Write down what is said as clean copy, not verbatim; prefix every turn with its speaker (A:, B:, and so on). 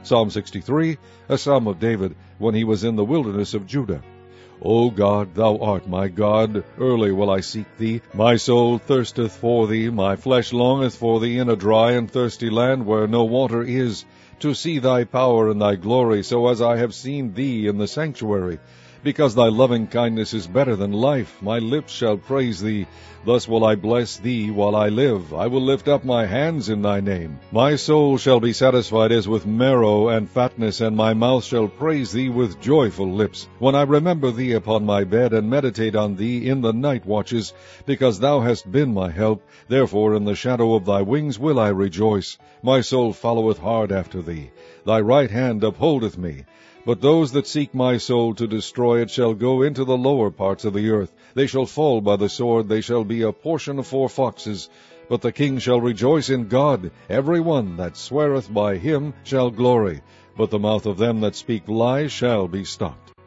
A: Psalm 63, a psalm of David when he was in the wilderness of Judah. O God, thou art my God, early will I seek thee. My soul thirsteth for thee, my flesh longeth for thee in a dry and thirsty land where no water is, to see thy power and thy glory, so as I have seen thee in the sanctuary. Because thy loving kindness is better than life, my lips shall praise thee. Thus will I bless thee while I live. I will lift up my hands in thy name. My soul shall be satisfied as with marrow and fatness, and my mouth shall praise thee with joyful lips. When I remember thee upon my bed, and meditate on thee in the night watches, because thou hast been my help, therefore in the shadow of thy wings will I rejoice. My soul followeth hard after thee. Thy right hand upholdeth me. But those that seek my soul to destroy it shall go into the lower parts of the earth. They shall fall by the sword, they shall be a portion for foxes. But the king shall rejoice in God. Every one that sweareth by him shall glory. But the mouth of them that speak lies shall be stopped.